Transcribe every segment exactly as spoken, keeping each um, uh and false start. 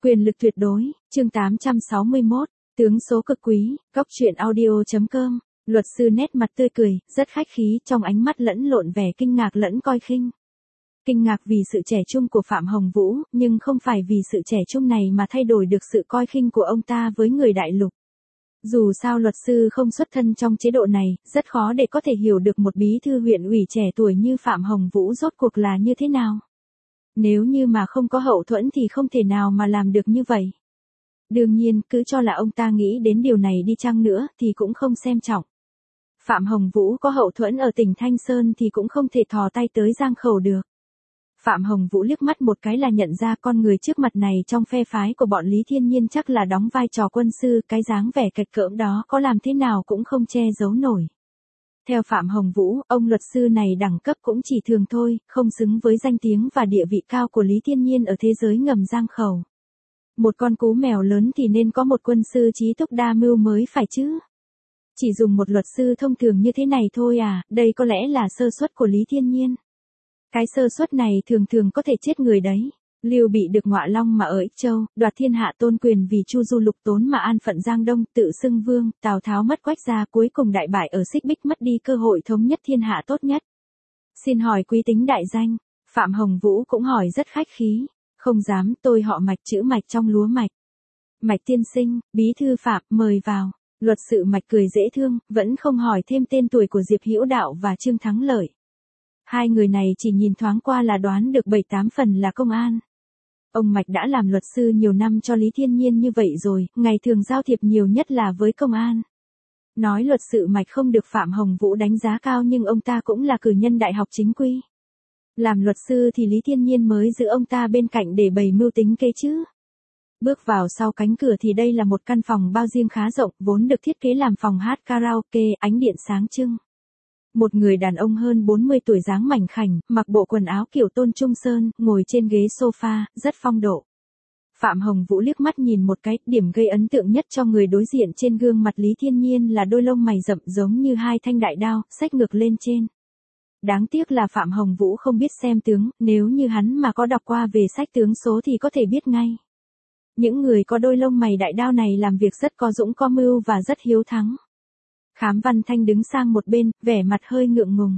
Quyền lực tuyệt đối, chương tám trăm sáu mươi mốt, tướng số cực quý, góc truyện audio chấm com. Luật sư nét mặt tươi cười, rất khách khí, trong ánh mắt lẫn lộn vẻ kinh ngạc lẫn coi khinh. Kinh ngạc vì sự trẻ trung của Phạm Hồng Vũ, nhưng không phải vì sự trẻ trung này mà thay đổi được sự coi khinh của ông ta với người đại lục. Dù sao luật sư không xuất thân trong chế độ này, rất khó để có thể hiểu được một bí thư huyện ủy trẻ tuổi như Phạm Hồng Vũ rốt cuộc là như thế nào. Nếu như mà không có hậu thuẫn thì không thể nào mà làm được như vậy. Đương nhiên, cứ cho là ông ta nghĩ đến điều này đi chăng nữa thì cũng không xem trọng. Phạm Hồng Vũ có hậu thuẫn ở tỉnh Thanh Sơn thì cũng không thể thò tay tới Giang Khẩu được. Phạm Hồng Vũ liếc mắt một cái là nhận ra con người trước mặt này trong phe phái của bọn Lý Thiên Nhiên chắc là đóng vai trò quân sư, cái dáng vẻ kịch cỡm đó có làm thế nào cũng không che giấu nổi. Theo Phạm Hồng Vũ, ông luật sư này đẳng cấp cũng chỉ thường thôi, không xứng với danh tiếng và địa vị cao của Lý Thiên Nhiên ở thế giới ngầm Giang Khẩu. Một con cú mèo lớn thì nên có một quân sư trí túc đa mưu mới phải chứ. Chỉ dùng một luật sư thông thường như thế này thôi à, đây có lẽ là sơ suất của Lý Thiên Nhiên. Cái sơ suất này thường thường có thể chết người đấy. Lưu Bị được ngọa long mà ở Ích Châu, đoạt thiên hạ tôn quyền vì Chu Du lục tốn mà an phận Giang Đông, tự xưng vương, Tào Tháo mất Quách gia, cuối cùng đại bại ở Xích Bích, mất đi cơ hội thống nhất thiên hạ tốt nhất. Xin hỏi quý tính đại danh? Phạm Hồng Vũ cũng hỏi rất khách khí. Không dám, tôi họ Mạch, chữ Mạch trong lúa mạch. Mạch tiên sinh, bí thư Phạm, mời vào. Luật sự Mạch cười dễ thương, vẫn không hỏi thêm tên tuổi của Diệp Hữu Đạo và Trương Thắng Lợi. Hai người này chỉ nhìn thoáng qua là đoán được bảy tám phần là công an. Ông Mạch đã làm luật sư nhiều năm cho Lý Thiên Nhiên như vậy rồi, ngày thường giao thiệp nhiều nhất là với công an. Nói luật sự Mạch không được Phạm Hồng Vũ đánh giá cao nhưng ông ta cũng là cử nhân đại học chính quy. Làm luật sư thì Lý Thiên Nhiên mới giữ ông ta bên cạnh để bày mưu tính kế chứ. Bước vào sau cánh cửa thì đây là một căn phòng bao riêng khá rộng, vốn được thiết kế làm phòng hát karaoke, ánh điện sáng trưng. Một người đàn ông hơn bốn mươi tuổi dáng mảnh khảnh, mặc bộ quần áo kiểu Tôn Trung Sơn, ngồi trên ghế sofa, rất phong độ. Phạm Hồng Vũ liếc mắt nhìn một cái, điểm gây ấn tượng nhất cho người đối diện trên gương mặt Lý Thiên Nhiên là đôi lông mày rậm giống như hai thanh đại đao, xách ngược lên trên. Đáng tiếc là Phạm Hồng Vũ không biết xem tướng, nếu như hắn mà có đọc qua về sách tướng số thì có thể biết ngay. Những người có đôi lông mày đại đao này làm việc rất có dũng có mưu và rất hiếu thắng. Khám Văn Thanh đứng sang một bên, vẻ mặt hơi ngượng ngùng.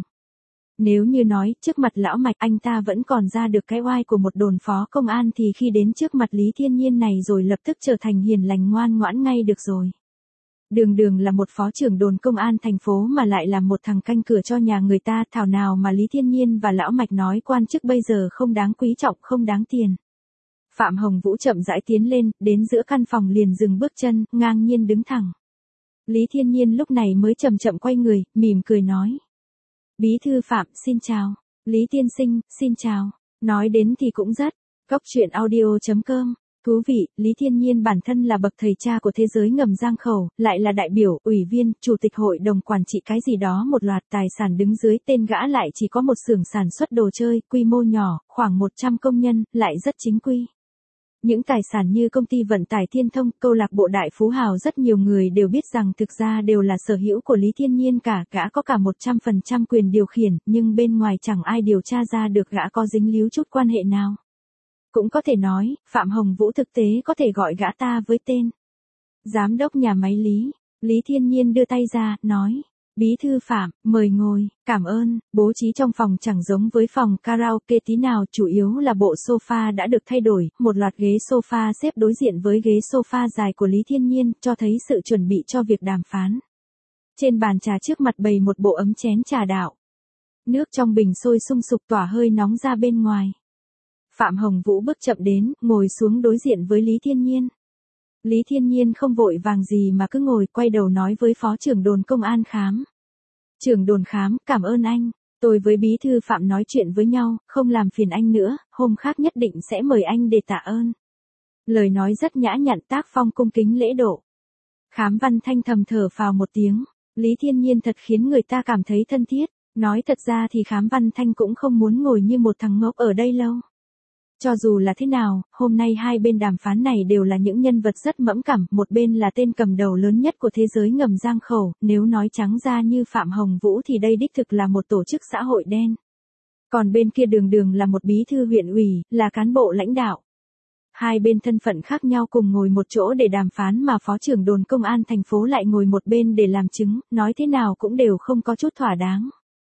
Nếu như nói, trước mặt lão Mạch anh ta vẫn còn ra được cái oai của một đồn phó công an thì khi đến trước mặt Lý Thiên Nhiên này rồi lập tức trở thành hiền lành ngoan ngoãn ngay được rồi. Đường đường là một phó trưởng đồn công an thành phố mà lại là một thằng canh cửa cho nhà người ta, thảo nào mà Lý Thiên Nhiên và lão Mạch nói quan chức bây giờ không đáng quý trọng, không đáng tiền. Phạm Hồng Vũ chậm rãi tiến lên, đến giữa căn phòng liền dừng bước chân, ngang nhiên đứng thẳng. Lý Thiên Nhiên lúc này mới chậm chậm quay người, mỉm cười nói. Bí thư Phạm, xin chào. Lý tiên sinh, xin chào. Nói đến thì cũng rất. Góc truyện audio chấm com. Thú vị, Lý Thiên Nhiên bản thân là bậc thầy cha của thế giới ngầm Giang Khẩu, lại là đại biểu, ủy viên, chủ tịch hội đồng quản trị cái gì đó một loạt tài sản đứng dưới tên gã lại chỉ có một xưởng sản xuất đồ chơi, quy mô nhỏ, khoảng một trăm công nhân, lại rất chính quy. Những tài sản như công ty vận tải Thiên Thông, câu lạc bộ Đại Phú Hào rất nhiều người đều biết rằng thực ra đều là sở hữu của Lý Thiên Nhiên cả, gã có cả một trăm phần trăm quyền điều khiển, nhưng bên ngoài chẳng ai điều tra ra được gã có dính líu chút quan hệ nào. Cũng có thể nói, Phạm Hồng Vũ thực tế có thể gọi gã ta với tên Giám đốc nhà máy Lý. Lý Thiên Nhiên đưa tay ra, nói. Bí thư Phạm, mời ngồi, cảm ơn. Bố trí trong phòng chẳng giống với phòng karaoke tí nào, chủ yếu là bộ sofa đã được thay đổi, một loạt ghế sofa xếp đối diện với ghế sofa dài của Lý Thiên Nhiên, cho thấy sự chuẩn bị cho việc đàm phán. Trên bàn trà trước mặt bày một bộ ấm chén trà đạo. Nước trong bình sôi sung sục tỏa hơi nóng ra bên ngoài. Phạm Hồng Vũ bước chậm đến, ngồi xuống đối diện với Lý Thiên Nhiên. Lý Thiên Nhiên không vội vàng gì mà cứ ngồi, quay đầu nói với phó trưởng đồn công an Khám. Trưởng đồn Khám, cảm ơn anh. Tôi với bí thư Phạm nói chuyện với nhau, không làm phiền anh nữa, hôm khác nhất định sẽ mời anh để tạ ơn. Lời nói rất nhã nhặn, tác phong cung kính lễ độ. Khám Văn Thanh thầm thở phào một tiếng. Lý Thiên Nhiên thật khiến người ta cảm thấy thân thiết. Nói thật ra thì Khám Văn Thanh cũng không muốn ngồi như một thằng ngốc ở đây lâu. Cho dù là thế nào, hôm nay hai bên đàm phán này đều là những nhân vật rất mẫn cảm, một bên là tên cầm đầu lớn nhất của thế giới ngầm Giang Khẩu, nếu nói trắng ra như Phạm Hồng Vũ thì đây đích thực là một tổ chức xã hội đen. Còn bên kia đường đường là một bí thư huyện ủy, là cán bộ lãnh đạo. Hai bên thân phận khác nhau cùng ngồi một chỗ để đàm phán mà phó trưởng đồn công an thành phố lại ngồi một bên để làm chứng, nói thế nào cũng đều không có chút thỏa đáng.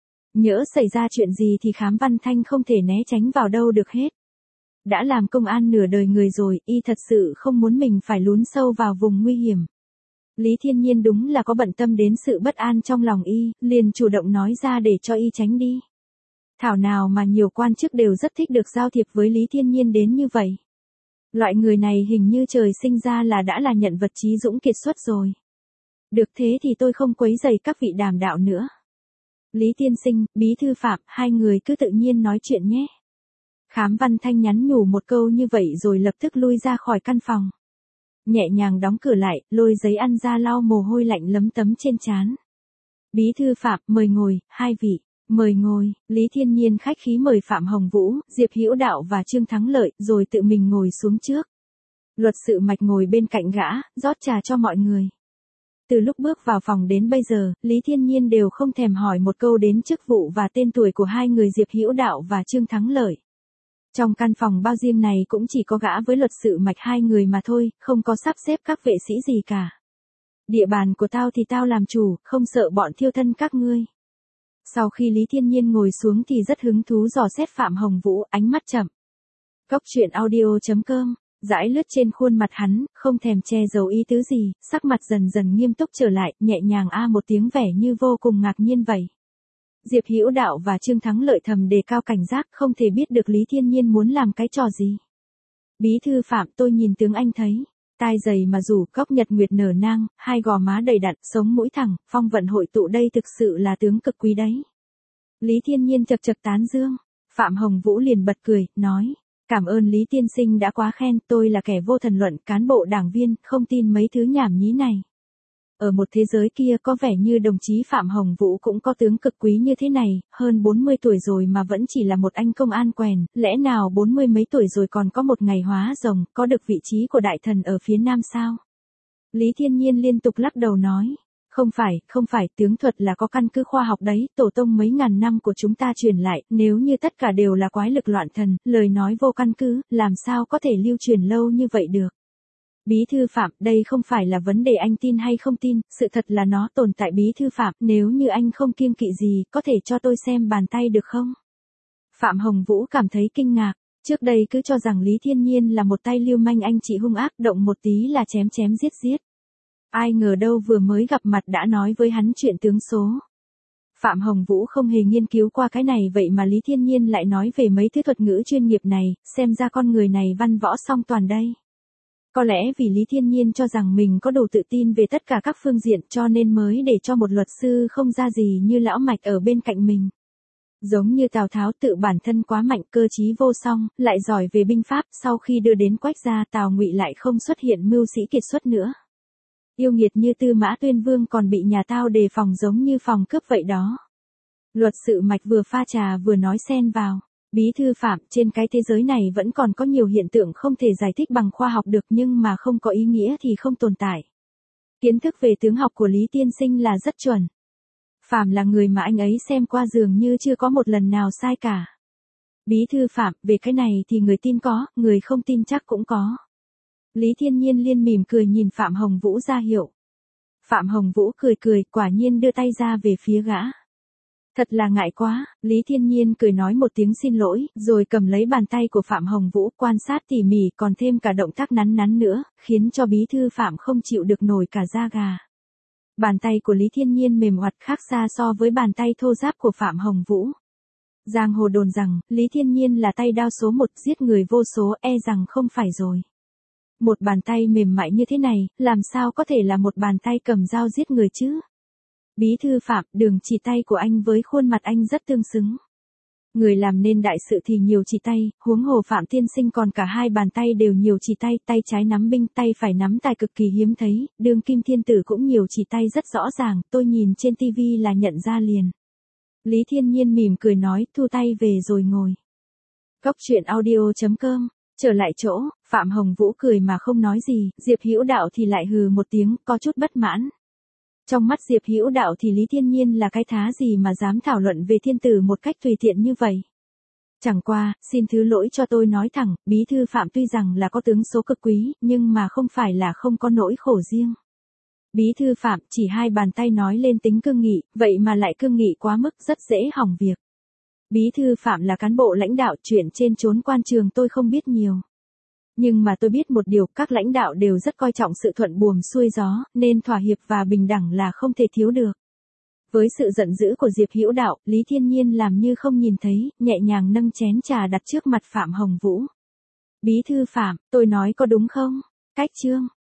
Nhỡ xảy ra chuyện gì thì Khám Văn Thanh không thể né tránh vào đâu được hết. Đã làm công an nửa đời người rồi, y thật sự không muốn mình phải lún sâu vào vùng nguy hiểm. Lý Thiên Nhiên đúng là có bận tâm đến sự bất an trong lòng y, liền chủ động nói ra để cho y tránh đi. Thảo nào mà nhiều quan chức đều rất thích được giao thiệp với Lý Thiên Nhiên đến như vậy. Loại người này hình như trời sinh ra là đã là nhận vật trí dũng kiệt xuất rồi. Được thế thì tôi không quấy rầy các vị đàm đạo nữa. Lý tiên sinh, Bí thư Phạm, hai người cứ tự nhiên nói chuyện nhé. Khám Văn Thanh nhắn nhủ một câu như vậy rồi lập tức lui ra khỏi căn phòng. Nhẹ nhàng đóng cửa lại, lôi giấy ăn ra lau mồ hôi lạnh lấm tấm trên trán. Bí thư Phạm, mời ngồi, hai vị, mời ngồi. Lý Thiên Nhiên khách khí mời Phạm Hồng Vũ, Diệp Hữu Đạo và Trương Thắng Lợi, rồi tự mình ngồi xuống trước. Luật sự Mạch ngồi bên cạnh gã, rót trà cho mọi người. Từ lúc bước vào phòng đến bây giờ, Lý Thiên Nhiên đều không thèm hỏi một câu đến chức vụ và tên tuổi của hai người Diệp Hữu Đạo và Trương Thắng Lợi. Trong căn phòng bao riêng này cũng chỉ có gã với luật sự Mạch hai người mà thôi, không có sắp xếp các vệ sĩ gì cả. Địa bàn của tao thì tao làm chủ, không sợ bọn thiêu thân các ngươi. Sau khi Lý Thiên Nhiên ngồi xuống thì rất hứng thú dò xét Phạm Hồng Vũ, ánh mắt chậm. Cốc truyện audio chấm com, dãi lướt trên khuôn mặt hắn, không thèm che giấu ý tứ gì, sắc mặt dần dần nghiêm túc trở lại, nhẹ nhàng a một tiếng vẻ như vô cùng ngạc nhiên vậy. Diệp Hữu Đạo và Trương Thắng Lợi thầm đề cao cảnh giác, không thể biết được Lý Thiên Nhiên muốn làm cái trò gì. Bí thư Phạm, tôi nhìn tướng anh thấy, tai dày mà rủ, cóc nhật nguyệt nở nang, hai gò má đầy đặn, sống mũi thẳng, phong vận hội tụ đây thực sự là tướng cực quý đấy. Lý Thiên Nhiên chật chật tán dương. Phạm Hồng Vũ liền bật cười, nói, cảm ơn Lý tiên sinh đã quá khen, tôi là kẻ vô thần luận, cán bộ đảng viên, không tin mấy thứ nhảm nhí này. Ở một thế giới kia có vẻ như đồng chí Phạm Hồng Vũ cũng có tướng cực quý như thế này, hơn bốn mươi tuổi rồi mà vẫn chỉ là một anh công an quèn, lẽ nào bốn mươi mấy tuổi rồi còn có một ngày hóa rồng, có được vị trí của đại thần ở phía nam sao? Lý Thiên Nhiên liên tục lắc đầu nói, không phải, không phải, tướng thuật là có căn cứ khoa học đấy, tổ tông mấy ngàn năm của chúng ta truyền lại, nếu như tất cả đều là quái lực loạn thần, lời nói vô căn cứ, làm sao có thể lưu truyền lâu như vậy được? Bí thư Phạm, đây không phải là vấn đề anh tin hay không tin, sự thật là nó tồn tại. Bí thư Phạm, nếu như anh không kiêng kỵ gì, có thể cho tôi xem bàn tay được không? Phạm Hồng Vũ cảm thấy kinh ngạc, trước đây cứ cho rằng Lý Thiên Nhiên là một tay lưu manh anh chị hung ác, động một tí là chém chém giết giết. Ai ngờ đâu vừa mới gặp mặt đã nói với hắn chuyện tướng số. Phạm Hồng Vũ không hề nghiên cứu qua cái này vậy mà Lý Thiên Nhiên lại nói về mấy thứ thuật ngữ chuyên nghiệp này, xem ra con người này văn võ song toàn đây. Có lẽ vì Lý Thiên Nhiên cho rằng mình có đủ tự tin về tất cả các phương diện cho nên mới để cho một luật sư không ra gì như lão Mạch ở bên cạnh mình. Giống như Tào Tháo tự bản thân quá mạnh, cơ trí vô song, lại giỏi về binh pháp, sau khi đưa đến Quách gia Tào Ngụy lại không xuất hiện mưu sĩ kiệt xuất nữa. Yêu nghiệt như Tư Mã Tuyên Vương còn bị nhà tao đề phòng giống như phòng cướp vậy đó. Luật sự Mạch vừa pha trà vừa nói xen vào. Bí thư Phạm, trên cái thế giới này vẫn còn có nhiều hiện tượng không thể giải thích bằng khoa học được nhưng mà không có ý nghĩa thì không tồn tại. Kiến thức về tướng học của Lý tiên sinh là rất chuẩn. Phạm là người mà anh ấy xem qua dường như chưa có một lần nào sai cả. Bí thư Phạm, về cái này thì người tin có, người không tin chắc cũng có. Lý Thiên Nhiên liên mỉm cười nhìn Phạm Hồng Vũ ra hiệu. Phạm Hồng Vũ cười cười, quả nhiên đưa tay ra về phía gã. Thật là ngại quá, Lý Thiên Nhiên cười nói một tiếng xin lỗi, rồi cầm lấy bàn tay của Phạm Hồng Vũ quan sát tỉ mỉ còn thêm cả động tác nắn nắn nữa, khiến cho bí thư Phạm không chịu được nổi cả da gà. Bàn tay của Lý Thiên Nhiên mềm oặt khác xa so với bàn tay thô ráp của Phạm Hồng Vũ. Giang hồ đồn rằng, Lý Thiên Nhiên là tay đao số một giết người vô số, e rằng không phải rồi. Một bàn tay mềm mại như thế này, làm sao có thể là một bàn tay cầm dao giết người chứ? Bí thư Phạm, đường chỉ tay của anh với khuôn mặt anh rất tương xứng. Người làm nên đại sự thì nhiều chỉ tay, huống hồ Phạm tiên sinh còn cả hai bàn tay đều nhiều chỉ tay, tay trái nắm binh, tay phải nắm tài cực kỳ hiếm thấy, đương kim thiên tử cũng nhiều chỉ tay rất rõ ràng, tôi nhìn trên tivi là nhận ra liền. Lý Thiên Nhiên mỉm cười nói, thu tay về rồi ngồi. Cốc truyện audio chấm com, trở lại chỗ, Phạm Hồng Vũ cười mà không nói gì, Diệp Hữu Đạo thì lại hừ một tiếng, có chút bất mãn. Trong mắt Diệp Hữu Đạo thì Lý Thiên Nhiên là cái thá gì mà dám thảo luận về thiên tử một cách tùy tiện như vậy. Chẳng qua, xin thứ lỗi cho tôi nói thẳng, bí thư Phạm tuy rằng là có tướng số cực quý, nhưng mà không phải là không có nỗi khổ riêng. Bí thư Phạm chỉ hai bàn tay nói lên tính cương nghị, vậy mà lại cương nghị quá mức rất dễ hỏng việc. Bí thư Phạm là cán bộ lãnh đạo, chuyện trên chốn quan trường tôi không biết nhiều. Nhưng mà tôi biết một điều, các lãnh đạo đều rất coi trọng sự thuận buồm xuôi gió, nên thỏa hiệp và bình đẳng là không thể thiếu được. Với sự giận dữ của Diệp Hữu Đạo, Lý Thiên Nhiên làm như không nhìn thấy, nhẹ nhàng nâng chén trà đặt trước mặt Phạm Hồng Vũ. Bí thư Phạm, tôi nói có đúng không? Cách chương